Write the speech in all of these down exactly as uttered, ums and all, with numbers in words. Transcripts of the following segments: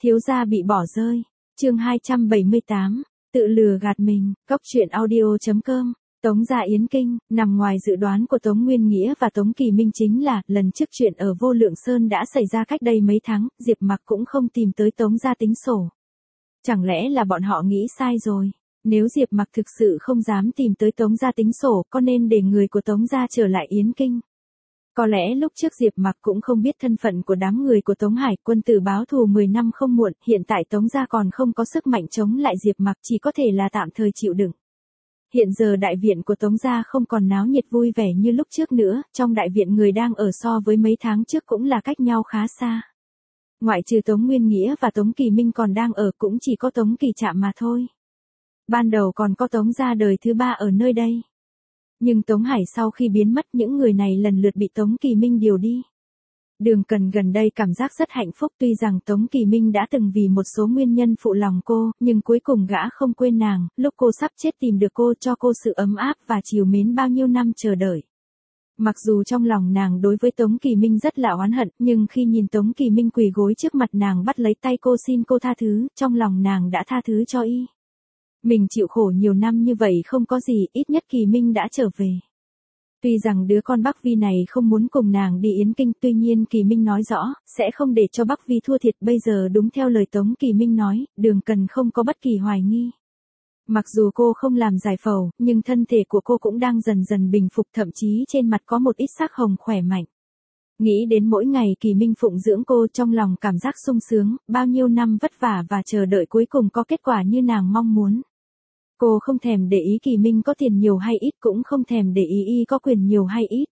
Thiếu gia bị bỏ rơi. Chương hai trăm bảy mươi tám, tự lừa gạt mình. Cóc truyện audio chấm com. Tống gia yến kinh, nằm ngoài dự đoán của Tống Nguyên Nghĩa và Tống Kỳ Minh chính là, lần trước chuyện ở Vô Lượng Sơn đã xảy ra cách đây mấy tháng, Diệp Mặc cũng không tìm tới Tống gia tính sổ. Chẳng lẽ là bọn họ nghĩ sai rồi? Nếu Diệp Mặc thực sự không dám tìm tới Tống gia tính sổ, có nên để người của Tống gia trở lại yến kinh? Có lẽ lúc trước Diệp Mặc cũng không biết thân phận của đám người của Tống Hải, quân tử báo thù mười năm không muộn, hiện tại Tống gia còn không có sức mạnh chống lại Diệp Mặc, chỉ có thể là tạm thời chịu đựng. Hiện giờ đại viện của Tống gia không còn náo nhiệt vui vẻ như lúc trước nữa, trong đại viện người đang ở so với mấy tháng trước cũng là cách nhau khá xa. Ngoại trừ Tống Nguyên Nghĩa và Tống Kỳ Minh còn đang ở cũng chỉ có Tống Kỳ Trạm mà thôi. Ban đầu còn có Tống gia đời thứ ba ở nơi đây. Nhưng Tống Hải sau khi biến mất, những người này lần lượt bị Tống Kỳ Minh điều đi. Đường Cần gần đây cảm giác rất hạnh phúc, tuy rằng Tống Kỳ Minh đã từng vì một số nguyên nhân phụ lòng cô, nhưng cuối cùng gã không quên nàng, lúc cô sắp chết tìm được cô, cho cô sự ấm áp và trìu mến bao nhiêu năm chờ đợi. Mặc dù trong lòng nàng đối với Tống Kỳ Minh rất là oán hận, nhưng khi nhìn Tống Kỳ Minh quỳ gối trước mặt nàng bắt lấy tay cô xin cô tha thứ, trong lòng nàng đã tha thứ cho y. Mình chịu khổ nhiều năm như vậy không có gì, ít nhất Kỳ Minh đã trở về. Tuy rằng đứa con Bắc Vi này không muốn cùng nàng đi yến kinh, tuy nhiên Kỳ Minh nói rõ, sẽ không để cho Bắc Vi thua thiệt, bây giờ đúng theo lời Tống Kỳ Minh nói, Đường Cần không có bất kỳ hoài nghi. Mặc dù cô không làm giải phẫu, nhưng thân thể của cô cũng đang dần dần bình phục, thậm chí trên mặt có một ít sắc hồng khỏe mạnh. Nghĩ đến mỗi ngày Kỳ Minh phụng dưỡng cô, trong lòng cảm giác sung sướng, bao nhiêu năm vất vả và chờ đợi cuối cùng có kết quả như nàng mong muốn. Cô không thèm để ý Kỳ Minh có tiền nhiều hay ít, cũng không thèm để ý y có quyền nhiều hay ít.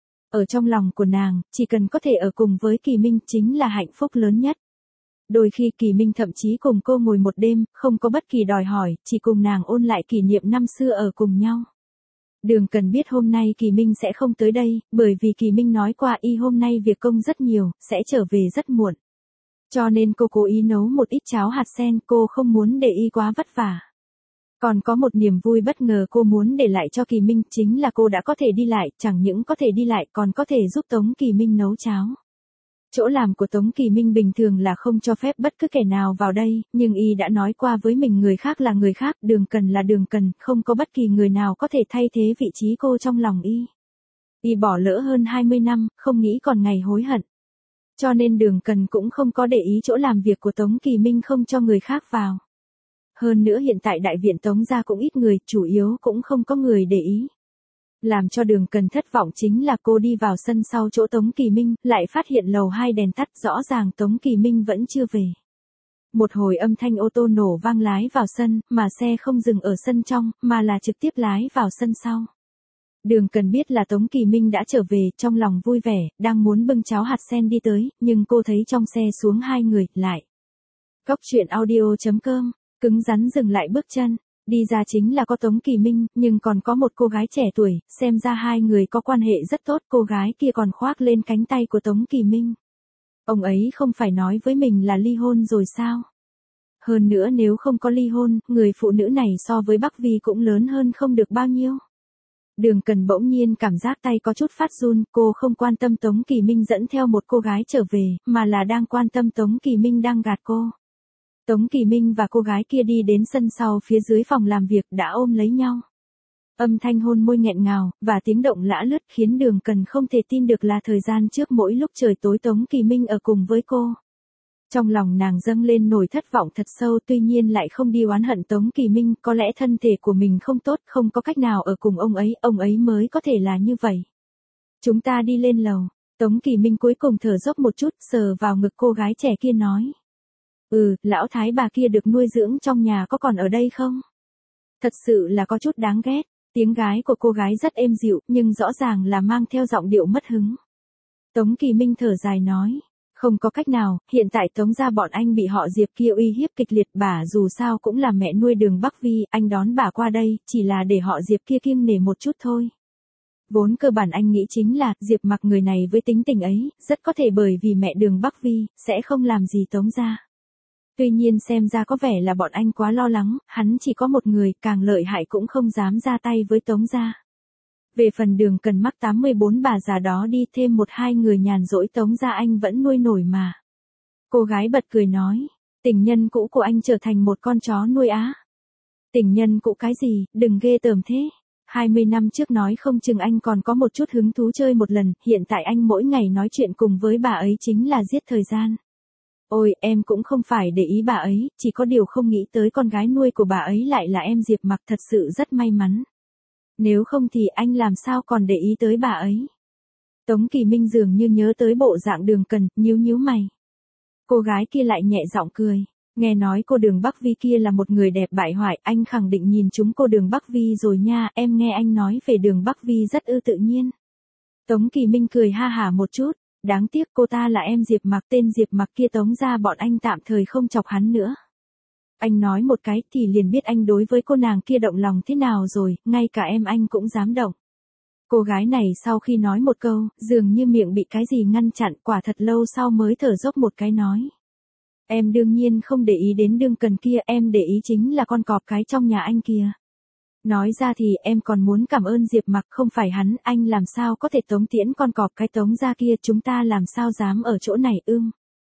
Ở trong lòng của nàng, chỉ cần có thể ở cùng với Kỳ Minh chính là hạnh phúc lớn nhất. Đôi khi Kỳ Minh thậm chí cùng cô ngồi một đêm, không có bất kỳ đòi hỏi, chỉ cùng nàng ôn lại kỷ niệm năm xưa ở cùng nhau. Đường Cần biết hôm nay Kỳ Minh sẽ không tới đây, bởi vì Kỳ Minh nói qua y hôm nay việc công rất nhiều, sẽ trở về rất muộn. Cho nên cô cố ý nấu một ít cháo hạt sen, cô không muốn để y quá vất vả. Còn có một niềm vui bất ngờ cô muốn để lại cho Kỳ Minh, chính là cô đã có thể đi lại, chẳng những có thể đi lại còn có thể giúp Tống Kỳ Minh nấu cháo. Chỗ làm của Tống Kỳ Minh bình thường là không cho phép bất cứ kẻ nào vào đây, nhưng y đã nói qua với mình người khác là người khác, Đường Cần là Đường Cần, không có bất kỳ người nào có thể thay thế vị trí cô trong lòng y. Y bỏ lỡ hơn hai mươi năm, không nghĩ còn ngày hối hận. Cho nên Đường Cần cũng không có để ý chỗ làm việc của Tống Kỳ Minh không cho người khác vào. Hơn nữa hiện tại đại viện Tống gia cũng ít người, chủ yếu cũng không có người để ý. Làm cho Đường Cần thất vọng chính là cô đi vào sân sau chỗ Tống Kỳ Minh, lại phát hiện lầu hai đèn tắt, rõ ràng Tống Kỳ Minh vẫn chưa về. Một hồi âm thanh ô tô nổ vang lái vào sân, mà xe không dừng ở sân trong, mà là trực tiếp lái vào sân sau. Đường Cần biết là Tống Kỳ Minh đã trở về, trong lòng vui vẻ, đang muốn bưng cháo hạt sen đi tới, nhưng cô thấy trong xe xuống hai người, lại. Cóc truyện audio chấm com. Cứng rắn dừng lại bước chân, đi ra chính là có Tống Kỳ Minh, nhưng còn có một cô gái trẻ tuổi, xem ra hai người có quan hệ rất tốt, cô gái kia còn khoác lên cánh tay của Tống Kỳ Minh. Ông ấy không phải nói với mình là ly hôn rồi sao? Hơn nữa nếu không có ly hôn, người phụ nữ này so với Bắc Vi cũng lớn hơn không được bao nhiêu. Đường Cần bỗng nhiên cảm giác tay có chút phát run, cô không quan tâm Tống Kỳ Minh dẫn theo một cô gái trở về, mà là đang quan tâm Tống Kỳ Minh đang gạt cô. Tống Kỳ Minh và cô gái kia đi đến sân sau phía dưới phòng làm việc đã ôm lấy nhau. Âm thanh hôn môi nghẹn ngào, và tiếng động lã lướt khiến Đường Cần không thể tin được là thời gian trước mỗi lúc trời tối Tống Kỳ Minh ở cùng với cô. Trong lòng nàng dâng lên nỗi thất vọng thật sâu, tuy nhiên lại không đi oán hận Tống Kỳ Minh, có lẽ thân thể của mình không tốt, không có cách nào ở cùng ông ấy, ông ấy mới có thể là như vậy. Chúng ta đi lên lầu, Tống Kỳ Minh cuối cùng thở dốc một chút, sờ vào ngực cô gái trẻ kia nói. Ừ, lão thái bà kia được nuôi dưỡng trong nhà có còn ở đây không? Thật sự là có chút đáng ghét, tiếng gái của cô gái rất êm dịu, nhưng rõ ràng là mang theo giọng điệu mất hứng. Tống Kỳ Minh thở dài nói, không có cách nào, hiện tại Tống gia bọn anh bị họ Diệp kia uy hiếp kịch liệt, bà dù sao cũng là mẹ nuôi Đường Bắc Vi, anh đón bà qua đây, chỉ là để họ Diệp kia kiêng nể một chút thôi. Vốn cơ bản anh nghĩ chính là, Diệp Mặc người này với tính tình ấy, rất có thể bởi vì mẹ Đường Bắc Vi, sẽ không làm gì Tống gia. Tuy nhiên xem ra có vẻ là bọn anh quá lo lắng, hắn chỉ có một người, càng lợi hại cũng không dám ra tay với Tống gia. Về phần Đường Cần mắc tám mươi bốn bà già đó đi, thêm một hai người nhàn rỗi Tống gia anh vẫn nuôi nổi mà. Cô gái bật cười nói, Tình nhân cũ của anh trở thành một con chó nuôi á. Tình nhân cũ cái gì, đừng ghê tởm thế. hai mươi năm trước nói không chừng anh còn có một chút hứng thú chơi một lần, hiện tại anh mỗi ngày nói chuyện cùng với bà ấy chính là giết thời gian. Ôi, em cũng không phải để ý bà ấy, chỉ có điều không nghĩ tới con gái nuôi của bà ấy lại là em Diệp Mặc, thật sự rất may mắn. Nếu không thì anh làm sao còn để ý tới bà ấy. Tống Kỳ Minh dường như nhớ tới bộ dạng Đường Cần, nhíu nhíu mày. Cô gái kia lại nhẹ giọng cười. Nghe nói cô Đường Bắc Vi kia là một người đẹp bại hoại, anh khẳng định nhìn chúng cô Đường Bắc Vi rồi nha, em nghe anh nói về Đường Bắc Vi rất ư tự nhiên. Tống Kỳ Minh cười ha hả một chút, đáng tiếc cô ta là em Diệp Mặc, tên Diệp Mặc kia Tống ra bọn anh tạm thời không chọc hắn nữa. Anh nói một cái thì liền biết anh đối với cô nàng kia động lòng thế nào rồi, ngay cả em anh cũng dám động. Cô gái này sau khi nói một câu, dường như miệng bị cái gì ngăn chặn, quả thật lâu sau mới thở dốc một cái nói. Em đương nhiên không để ý đến Đường Cần kia, em để ý chính là con cọp cái trong nhà anh kia. Nói ra thì em còn muốn cảm ơn Diệp Mặc, không phải hắn, anh làm sao có thể tống tiễn con cọp cái Tống ra kia, chúng ta làm sao dám ở chỗ này ưm.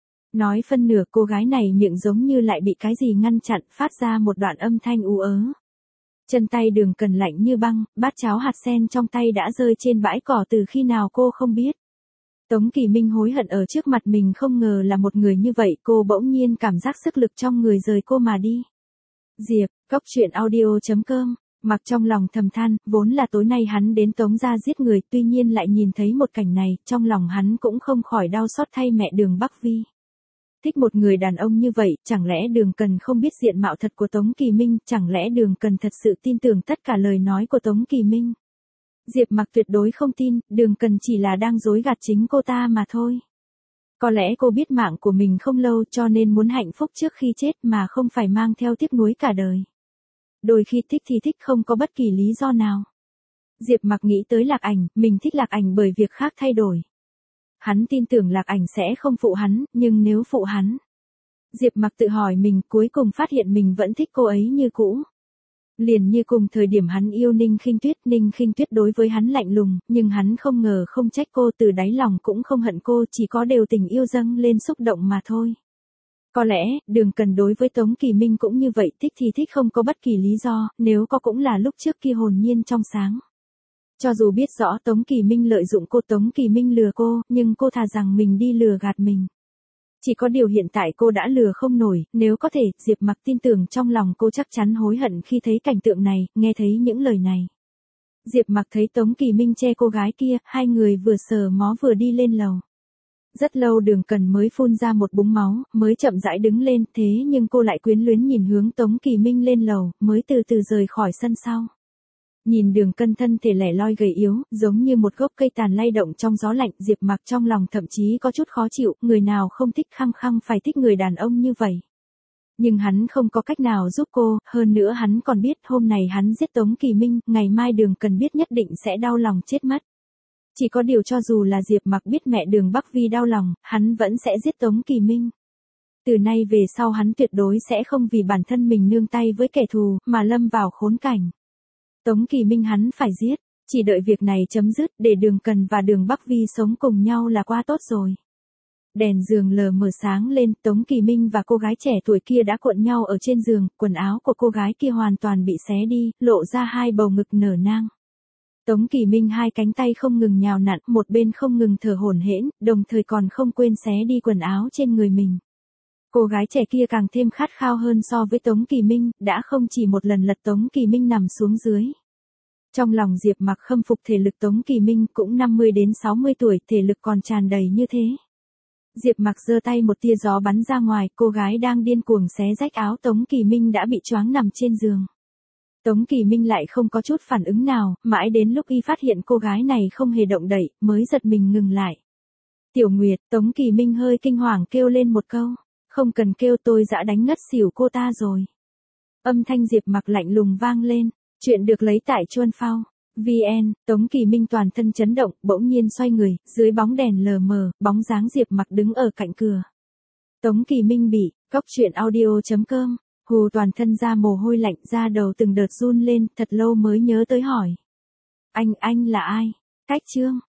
Nói phân nửa cô gái này miệng giống như lại bị cái gì ngăn chặn, phát ra một đoạn âm thanh ú ớ. Chân tay Đường Cần lạnh như băng, bát cháo hạt sen trong tay đã rơi trên bãi cỏ từ khi nào cô không biết. Tống Kỳ Minh hối hận ở trước mặt mình, không ngờ là một người như vậy, cô bỗng nhiên cảm giác sức lực trong người rời cô mà đi. Diệp, Cốc Truyện Audio chấm com, Mặc trong lòng thầm than, vốn là tối nay hắn đến Tống gia giết người, tuy nhiên lại nhìn thấy một cảnh này, trong lòng hắn cũng không khỏi đau xót thay mẹ Đường Bắc Vi. Thích một người đàn ông như vậy, chẳng lẽ Đường Cần không biết diện mạo thật của Tống Kỳ Minh, chẳng lẽ Đường Cần thật sự tin tưởng tất cả lời nói của Tống Kỳ Minh? Diệp Mặc tuyệt đối không tin, Đường Cần chỉ là đang dối gạt chính cô ta mà thôi. Có lẽ cô biết mạng của mình không lâu cho nên muốn hạnh phúc trước khi chết mà không phải mang theo tiếc nuối cả đời. Đôi khi thích thì thích không có bất kỳ lý do nào. Diệp Mặc nghĩ tới Lạc Ảnh, mình thích Lạc Ảnh bởi việc khác thay đổi. Hắn tin tưởng Lạc Ảnh sẽ không phụ hắn, nhưng nếu phụ hắn. Diệp Mặc tự hỏi mình, cuối cùng phát hiện mình vẫn thích cô ấy như cũ. Liền như cùng thời điểm hắn yêu Ninh Khinh Tuyết, Ninh Khinh Tuyết đối với hắn lạnh lùng, nhưng hắn không ngờ không trách cô, từ đáy lòng cũng không hận cô, chỉ có đều tình yêu dâng lên xúc động mà thôi. Có lẽ, Đường Cần đối với Tống Kỳ Minh cũng như vậy, thích thì thích không có bất kỳ lý do, nếu có cũng là lúc trước kia hồn nhiên trong sáng. Cho dù biết rõ Tống Kỳ Minh lợi dụng cô, Tống Kỳ Minh lừa cô, nhưng cô thà rằng mình đi lừa gạt mình. Chỉ có điều hiện tại cô đã lừa không nổi, nếu có thể, Diệp Mặc tin tưởng trong lòng cô chắc chắn hối hận khi thấy cảnh tượng này, nghe thấy những lời này. Diệp Mặc thấy Tống Kỳ Minh che cô gái kia, hai người vừa sờ mó vừa đi lên lầu. Rất lâu Đường Cần mới phun ra một búng máu, mới chậm rãi đứng lên, thế nhưng cô lại quyến luyến nhìn hướng Tống Kỳ Minh lên lầu, mới từ từ rời khỏi sân sau. Nhìn Đường Cần thân thể lẻ loi gầy yếu, giống như một gốc cây tàn lay động trong gió lạnh, Diệp Mặc trong lòng thậm chí có chút khó chịu, người nào không thích khăng khăng phải thích người đàn ông như vậy. Nhưng hắn không có cách nào giúp cô, hơn nữa hắn còn biết hôm nay hắn giết Tống Kỳ Minh, ngày mai Đường Cần biết nhất định sẽ đau lòng chết mất. Chỉ có điều cho dù là Diệp Mặc biết mẹ Đường Bắc Vi đau lòng, hắn vẫn sẽ giết Tống Kỳ Minh. Từ nay về sau hắn tuyệt đối sẽ không vì bản thân mình nương tay với kẻ thù, mà lâm vào khốn cảnh. Tống Kỳ Minh hắn phải giết, chỉ đợi việc này chấm dứt để Đường Cần và Đường Bắc Vi sống cùng nhau là quá tốt rồi. Đèn giường lờ mờ sáng lên, Tống Kỳ Minh và cô gái trẻ tuổi kia đã cuộn nhau ở trên giường, quần áo của cô gái kia hoàn toàn bị xé đi, lộ ra hai bầu ngực nở nang. Tống Kỳ Minh hai cánh tay không ngừng nhào nặn, một bên không ngừng thở hổn hển, đồng thời còn không quên xé đi quần áo trên người mình. Cô gái trẻ kia càng thêm khát khao hơn so với Tống Kỳ Minh, đã không chỉ một lần lật Tống Kỳ Minh nằm xuống dưới. Trong lòng Diệp Mặc khâm phục thể lực Tống Kỳ Minh, cũng năm mươi đến sáu mươi tuổi, thể lực còn tràn đầy như thế. Diệp Mặc giơ tay, một tia gió bắn ra ngoài, cô gái đang điên cuồng xé rách áo Tống Kỳ Minh đã bị choáng nằm trên giường. Tống Kỳ Minh lại không có chút phản ứng nào, mãi đến lúc y phát hiện cô gái này không hề động đậy, mới giật mình ngừng lại. Tiểu Nguyệt, Tống Kỳ Minh hơi kinh hoàng kêu lên một câu. Không cần kêu, tôi đã đánh ngất xỉu cô ta rồi. Âm thanh Diệp Mặc lạnh lùng vang lên. Chuyện được lấy tại Chuan Phao. vê en, Tống Kỳ Minh toàn thân chấn động, bỗng nhiên xoay người, dưới bóng đèn lờ mờ, bóng dáng Diệp Mặc đứng ở cạnh cửa. Tống Kỳ Minh bị, Cốc Truyện Audio chấm com, hù toàn thân ra mồ hôi lạnh, da đầu từng đợt run lên, thật lâu mới nhớ tới hỏi. Anh, anh là ai? Cách chương.